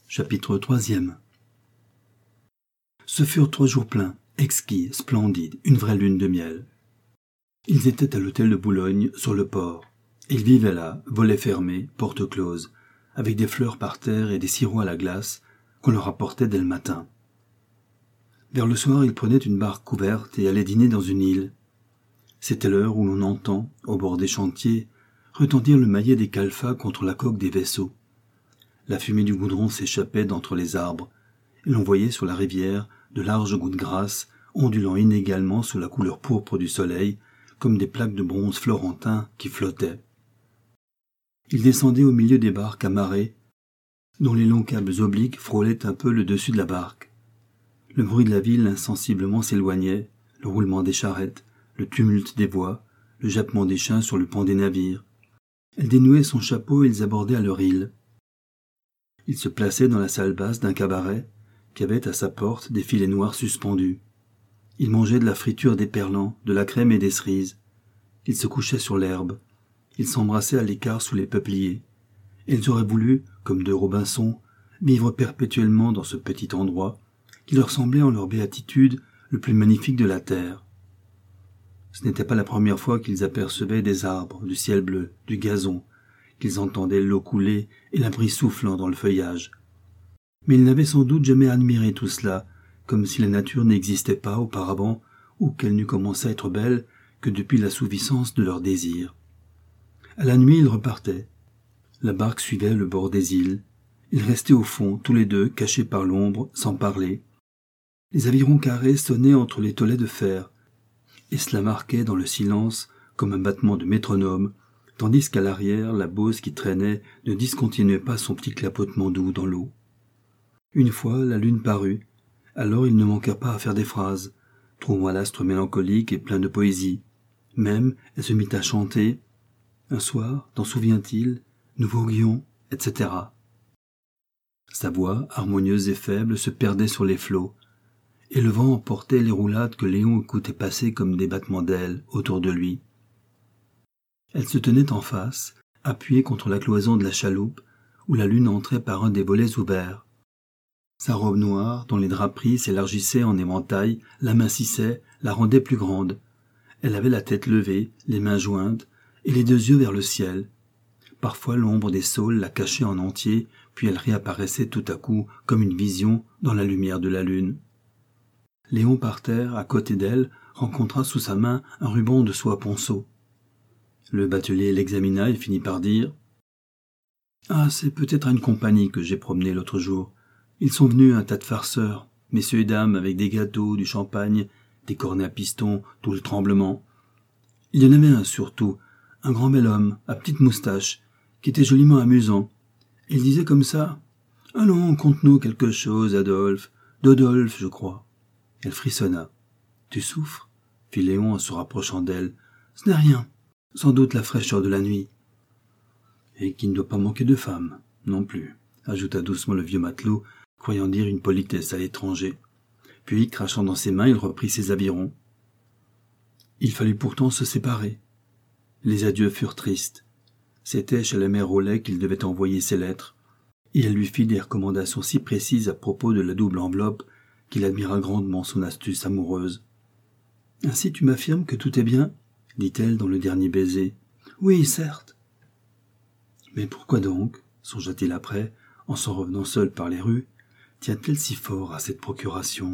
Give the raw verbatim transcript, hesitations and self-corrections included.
Chapitre troisième. Ce furent trois jours pleins, exquis, splendides, une vraie lune de miel. Ils étaient à l'hôtel de Boulogne, sur le port. Ils vivaient là, volets fermés, portes closes, avec des fleurs par terre et des sirops à la glace qu'on leur apportait dès le matin. Vers le soir, ils prenaient une barque couverte et allaient dîner dans une île. C'était l'heure où l'on entend, au bord des chantiers, retentir le maillet des calfats contre la coque des vaisseaux. La fumée du goudron s'échappait d'entre les arbres, et l'on voyait sur la rivière de larges gouttes grasses ondulant inégalement sous la couleur pourpre du soleil, comme des plaques de bronze florentin qui flottaient. Ils descendaient au milieu des barques amarrées, dont les longs câbles obliques frôlaient un peu le dessus de la barque. Le bruit de la ville insensiblement s'éloignait, le roulement des charrettes, le tumulte des voix, le jappement des chiens sur le pont des navires. Elle dénouait son chapeau et ils abordaient à leur île. Il se plaçait dans la salle basse d'un cabaret qui avait à sa porte des filets noirs suspendus. Il mangeait de la friture d'éperlans, de la crème et des cerises. Il se couchait sur l'herbe. Ils s'embrassaient à l'écart sous les peupliers. Et ils auraient voulu, comme deux Robinson, vivre perpétuellement dans ce petit endroit qui leur semblait en leur béatitude le plus magnifique de la terre. Ce n'était pas la première fois qu'ils apercevaient des arbres, du ciel bleu, du gazon, qu'ils entendaient l'eau couler et la brise soufflant dans le feuillage. Mais ils n'avaient sans doute jamais admiré tout cela, comme si la nature n'existait pas auparavant ou qu'elle n'eût commencé à être belle que depuis l'assouvissance de leurs désirs. À la nuit, ils repartaient. La barque suivait le bord des îles. Ils restaient au fond, tous les deux, cachés par l'ombre, sans parler. Les avirons carrés sonnaient entre les tolets de fer, et cela marquait dans le silence comme un battement de métronome, tandis qu'à l'arrière, la Beauce qui traînait ne discontinuait pas son petit clapotement doux dans l'eau. Une fois, la lune parut. Alors ils ne manquèrent pas à faire des phrases, trouvant à l'astre mélancolique et plein de poésie. Même, elle se mit à chanter. Un soir, t'en souvient-il, nous voguions, et cetera. Sa voix, harmonieuse et faible, se perdait sur les flots, et le vent emportait les roulades que Léon écoutait passer comme des battements d'ailes autour de lui. Elle se tenait en face, appuyée contre la cloison de la chaloupe, où la lune entrait par un des volets ouverts. Sa robe noire, dont les draperies s'élargissaient en éventail, l'amincissait, la rendait plus grande. Elle avait la tête levée, les mains jointes, et les deux yeux vers le ciel. Parfois l'ombre des saules la cachait en entier, puis elle réapparaissait tout à coup comme une vision dans la lumière de la lune. Léon, par terre, à côté d'elle, rencontra sous sa main un ruban de soie ponceau. Le batelier l'examina et finit par dire « Ah, c'est peut-être à une compagnie que j'ai promené l'autre jour. Ils sont venus un tas de farceurs, messieurs et dames, avec des gâteaux, du champagne, des cornets à piston, tout le tremblement. Il y en avait un surtout, un grand bel homme, à petite moustache, qui était joliment amusant. Il disait comme ça « Allons, conte-nous quelque chose, Adolphe, Dodolphe, je crois. » Elle frissonna. « Tu souffres ?» fit Léon en se rapprochant d'elle. « Ce n'est rien, sans doute la fraîcheur de la nuit. »« Et qui ne doit pas manquer de femmes, non plus, » ajouta doucement le vieux matelot, croyant dire une politesse à l'étranger. Puis, crachant dans ses mains, il reprit ses avirons. Il fallut pourtant se séparer. Les adieux furent tristes. C'était chez la mère Rollet qu'il devait envoyer ses lettres, et elle lui fit des recommandations si précises à propos de la double enveloppe qu'il admira grandement son astuce amoureuse. « Ainsi tu m'affirmes que tout est bien ?» dit-elle dans le dernier baiser. « Oui, certes. »« Mais pourquoi donc, songea-t-il après, en s'en revenant seul par les rues, tient-elle si fort à cette procuration ?»